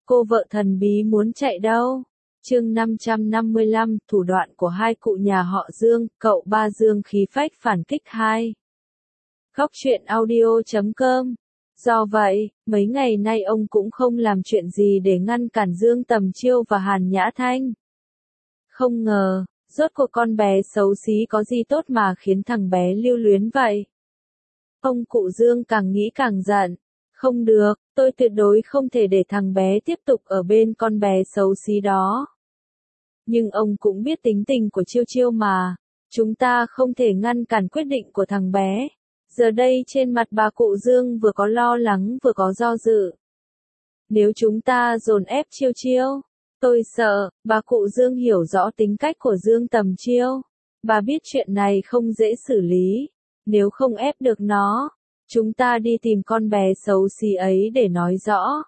Cô vợ thần bí muốn chạy đâu? Chương 555, thủ đoạn của hai cụ nhà họ Dương, cậu ba Dương khí phách phản kích 2. Góc truyện audio.com. Do vậy, mấy ngày nay ông cũng không làm chuyện gì để ngăn cản Dương Tầm Chiêu và Hàn Nhã Thanh. Không ngờ, rốt cuộc con bé xấu xí có gì tốt mà khiến thằng bé lưu luyến vậy? Ông cụ Dương càng nghĩ càng giận. Không được, tôi tuyệt đối không thể để thằng bé tiếp tục ở bên con bé xấu xí đó. Nhưng ông cũng biết tính tình của Chiêu Chiêu mà. Chúng ta không thể ngăn cản quyết định của thằng bé. Giờ đây trên mặt bà cụ Dương vừa có lo lắng vừa có do dự. Nếu chúng ta dồn ép Chiêu Chiêu, tôi sợ, bà cụ Dương hiểu rõ tính cách của Dương Tầm Chiêu. Bà biết chuyện này không dễ xử lý. Nếu không ép được nó, chúng ta đi tìm con bé xấu xí ấy để nói rõ.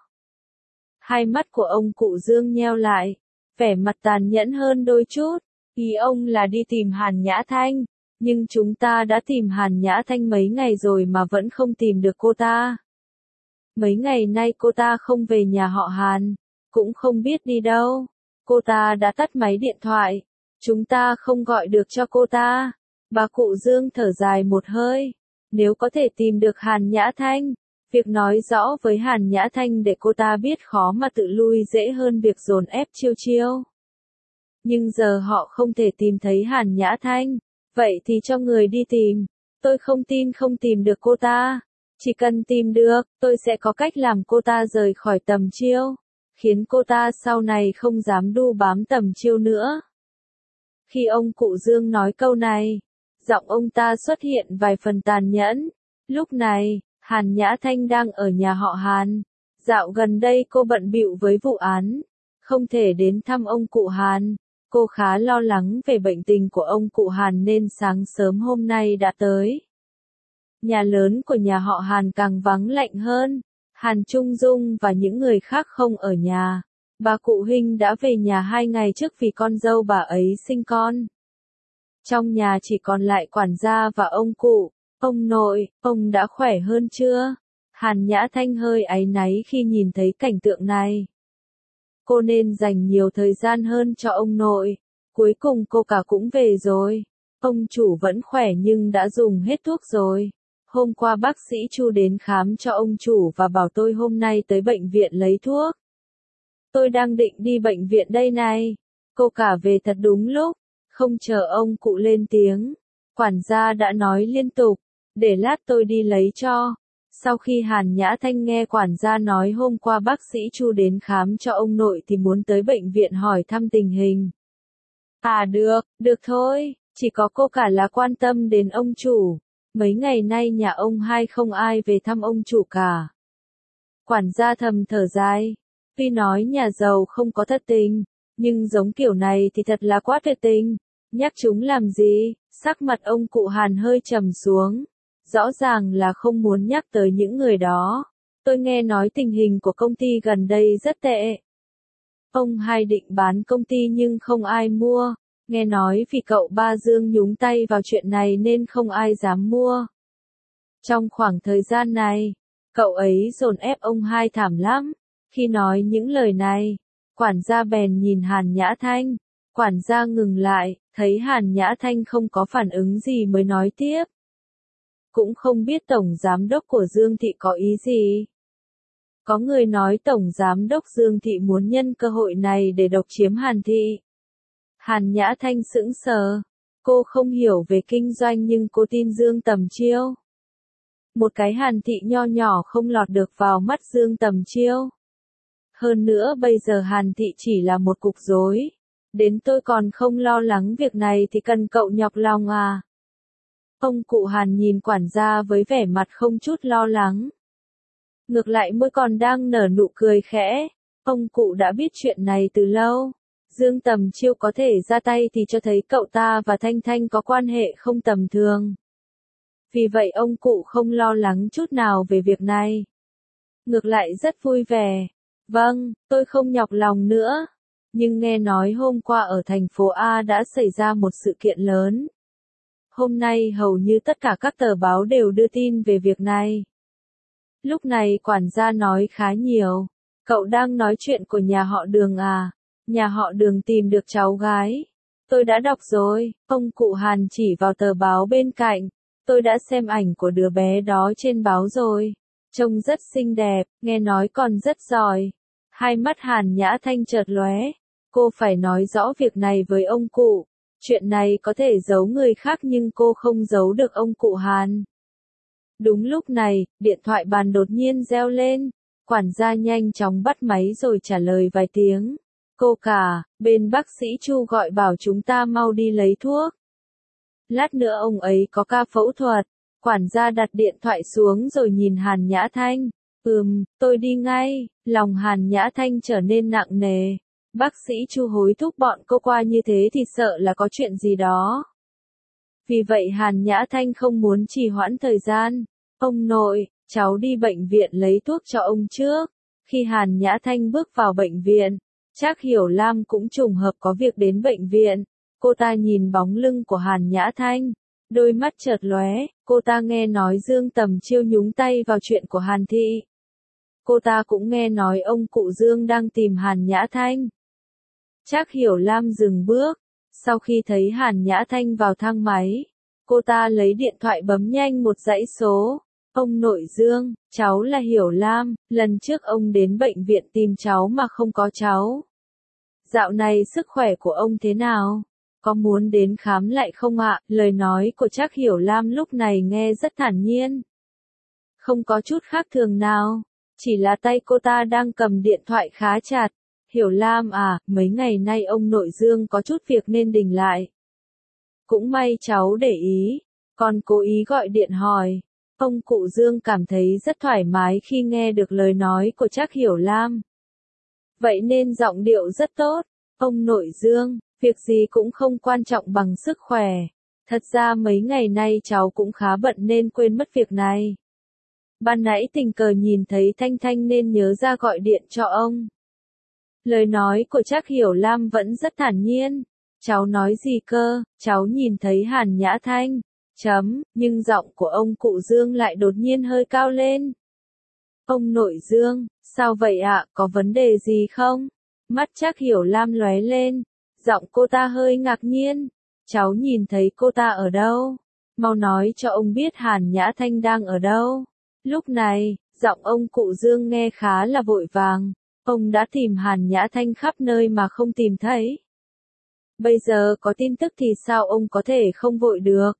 Hai mắt của ông cụ Dương nheo lại, vẻ mặt tàn nhẫn hơn đôi chút. Ý ông là đi tìm Hàn Nhã Thanh, nhưng chúng ta đã tìm Hàn Nhã Thanh mấy ngày rồi mà vẫn không tìm được cô ta. Mấy ngày nay cô ta không về nhà họ Hàn, cũng không biết đi đâu. Cô ta đã tắt máy điện thoại, chúng ta không gọi được cho cô ta. Bà cụ Dương thở dài một hơi. Nếu có thể tìm được Hàn Nhã Thanh, việc nói rõ với Hàn Nhã Thanh để cô ta biết khó mà tự lui dễ hơn việc dồn ép Chiêu Chiêu. Nhưng giờ họ không thể tìm thấy Hàn Nhã Thanh, vậy thì cho người đi tìm. Tôi không tin không tìm được cô ta. Chỉ cần tìm được, tôi sẽ có cách làm cô ta rời khỏi Tầm Chiêu, khiến cô ta sau này không dám đu bám Tầm Chiêu nữa. Khi ông cụ Dương nói câu này, giọng ông ta xuất hiện vài phần tàn nhẫn. Lúc này, Hàn Nhã Thanh đang ở nhà họ Hàn. Dạo gần đây cô bận bịu với vụ án, không thể đến thăm ông cụ Hàn. Cô khá lo lắng về bệnh tình của ông cụ Hàn nên sáng sớm hôm nay đã tới. Nhà lớn của nhà họ Hàn càng vắng lạnh hơn. Hàn Trung Dung và những người khác không ở nhà. Bà cụ Hinh đã về nhà 2 ngày trước vì con dâu bà ấy sinh con. Trong nhà chỉ còn lại quản gia và ông cụ. Ông nội, ông đã khỏe hơn chưa? Hàn Nhã Thanh hơi áy náy khi nhìn thấy cảnh tượng này. Cô nên dành nhiều thời gian hơn cho ông nội. Cuối cùng cô cả cũng về rồi. Ông chủ vẫn khỏe nhưng đã dùng hết thuốc rồi. Hôm qua bác sĩ Chu đến khám cho ông chủ và bảo tôi hôm nay tới bệnh viện lấy thuốc. Tôi đang định đi bệnh viện đây này. Cô cả về thật đúng lúc. Không chờ ông cụ lên tiếng, quản gia đã nói liên tục, để lát tôi đi lấy cho. Sau khi Hàn Nhã Thanh nghe quản gia nói hôm qua bác sĩ Chu đến khám cho ông nội thì muốn tới bệnh viện hỏi thăm tình hình. À được thôi, chỉ có cô cả là quan tâm đến ông chủ. Mấy ngày nay nhà ông hai không ai về thăm ông chủ cả. Quản gia thầm thở dài, tuy nói nhà giàu không có thất tình, nhưng giống kiểu này thì thật là quá tuyệt tình. Nhắc chúng làm gì? Sắc mặt ông cụ Hàn hơi trầm xuống. Rõ ràng là không muốn nhắc tới những người đó. Tôi nghe nói tình hình của công ty gần đây rất tệ. Ông hai định bán công ty nhưng không ai mua. Nghe nói vì cậu ba Dương nhúng tay vào chuyện này nên không ai dám mua. Trong khoảng thời gian này, cậu ấy dồn ép ông hai thảm lắm. Khi nói những lời này, quản gia bèn nhìn Hàn Nhã Thanh. Quản gia ngừng lại, thấy Hàn Nhã Thanh không có phản ứng gì mới nói tiếp. Cũng không biết Tổng Giám đốc của Dương Thị có ý gì. Có người nói Tổng Giám đốc Dương Thị muốn nhân cơ hội này để độc chiếm Hàn Thị. Hàn Nhã Thanh sững sờ. Cô không hiểu về kinh doanh nhưng cô tin Dương Tầm Chiêu. Một cái Hàn Thị nho nhỏ không lọt được vào mắt Dương Tầm Chiêu. Hơn nữa bây giờ Hàn Thị chỉ là một cục rối. Đến tôi còn không lo lắng việc này thì cần cậu nhọc lòng à? Ông cụ Hàn nhìn quản gia với vẻ mặt không chút lo lắng. Ngược lại môi còn đang nở nụ cười khẽ. Ông cụ đã biết chuyện này từ lâu. Dương Tầm Chiêu có thể ra tay thì cho thấy cậu ta và Thanh Thanh có quan hệ không tầm thường. Vì vậy ông cụ không lo lắng chút nào về việc này. Ngược lại rất vui vẻ. Vâng, tôi không nhọc lòng nữa. Nhưng nghe nói hôm qua ở thành phố A đã xảy ra một sự kiện lớn. Hôm nay hầu như tất cả các tờ báo đều đưa tin về việc này. Lúc này quản gia nói khá nhiều. Cậu đang nói chuyện của nhà họ Đường à? Nhà họ Đường tìm được cháu gái. Tôi đã đọc rồi, ông cụ Hàn chỉ vào tờ báo bên cạnh. Tôi đã xem ảnh của đứa bé đó trên báo rồi. Trông rất xinh đẹp, nghe nói còn rất giỏi. Hai mắt Hàn Nhã Thanh chợt lóe. Cô phải nói rõ việc này với ông cụ. Chuyện này có thể giấu người khác nhưng cô không giấu được ông cụ Hàn. Đúng lúc này, điện thoại bàn đột nhiên reo lên. Quản gia nhanh chóng bắt máy rồi trả lời vài tiếng. Cô cả, bên bác sĩ Chu gọi bảo chúng ta mau đi lấy thuốc. Lát nữa ông ấy có ca phẫu thuật. Quản gia đặt điện thoại xuống rồi nhìn Hàn Nhã Thanh. Tôi đi ngay. Lòng Hàn Nhã Thanh trở nên nặng nề. Bác sĩ Chu hối thúc bọn cô qua như thế thì sợ là có chuyện gì đó. Vì vậy Hàn Nhã Thanh không muốn trì hoãn thời gian. Ông nội, cháu đi bệnh viện lấy thuốc cho ông trước. Khi Hàn Nhã Thanh bước vào bệnh viện, Trác Hiểu Lam cũng trùng hợp có việc đến bệnh viện. Cô ta nhìn bóng lưng của Hàn Nhã Thanh, đôi mắt chợt lóe, cô ta nghe nói Dương Tầm Chiêu nhúng tay vào chuyện của Hàn Thị. Cô ta cũng nghe nói ông cụ Dương đang tìm Hàn Nhã Thanh. Trác Hiểu Lam dừng bước, sau khi thấy Hàn Nhã Thanh vào thang máy, cô ta lấy điện thoại bấm nhanh một dãy số. Ông nội Dương, cháu là Hiểu Lam, lần trước ông đến bệnh viện tìm cháu mà không có cháu. Dạo này sức khỏe của ông thế nào? Có muốn đến khám lại không ạ? Lời nói của Trác Hiểu Lam lúc này nghe rất thản nhiên. Không có chút khác thường nào, chỉ là tay cô ta đang cầm điện thoại khá chặt. Hiểu Lam à, mấy ngày nay ông nội Dương có chút việc nên đình lại. Cũng may cháu để ý, còn cố ý gọi điện hỏi. Ông cụ Dương cảm thấy rất thoải mái khi nghe được lời nói của Trác Hiểu Lam. Vậy nên giọng điệu rất tốt. Ông nội Dương, việc gì cũng không quan trọng bằng sức khỏe. Thật ra mấy ngày nay cháu cũng khá bận nên quên mất việc này. Ban nãy tình cờ nhìn thấy Thanh Thanh nên nhớ ra gọi điện cho ông. Lời nói của Trác Hiểu Lam vẫn rất thản nhiên. Cháu nói gì cơ? Cháu nhìn thấy Hàn Nhã Thanh. Nhưng giọng của ông cụ Dương lại đột nhiên hơi cao lên. Ông nội Dương, sao vậy ạ, có vấn đề gì không? Mắt Trác Hiểu Lam lóe lên, giọng cô ta hơi ngạc nhiên. Cháu nhìn thấy cô ta ở đâu? Mau nói cho ông biết Hàn Nhã Thanh đang ở đâu. Lúc này, giọng ông cụ Dương nghe khá là vội vàng. Ông đã tìm Hàn Nhã Thanh khắp nơi mà không tìm thấy. Bây giờ có tin tức thì sao ông có thể không vội được?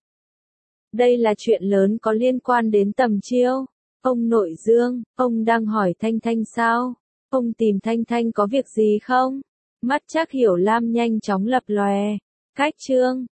Đây là chuyện lớn có liên quan đến Tầm Chiêu. Ông nội Dương, ông đang hỏi Thanh Thanh sao? Ông tìm Thanh Thanh có việc gì không? Mắt Trác Hiểu Lam nhanh chóng lập lòe. Cách chương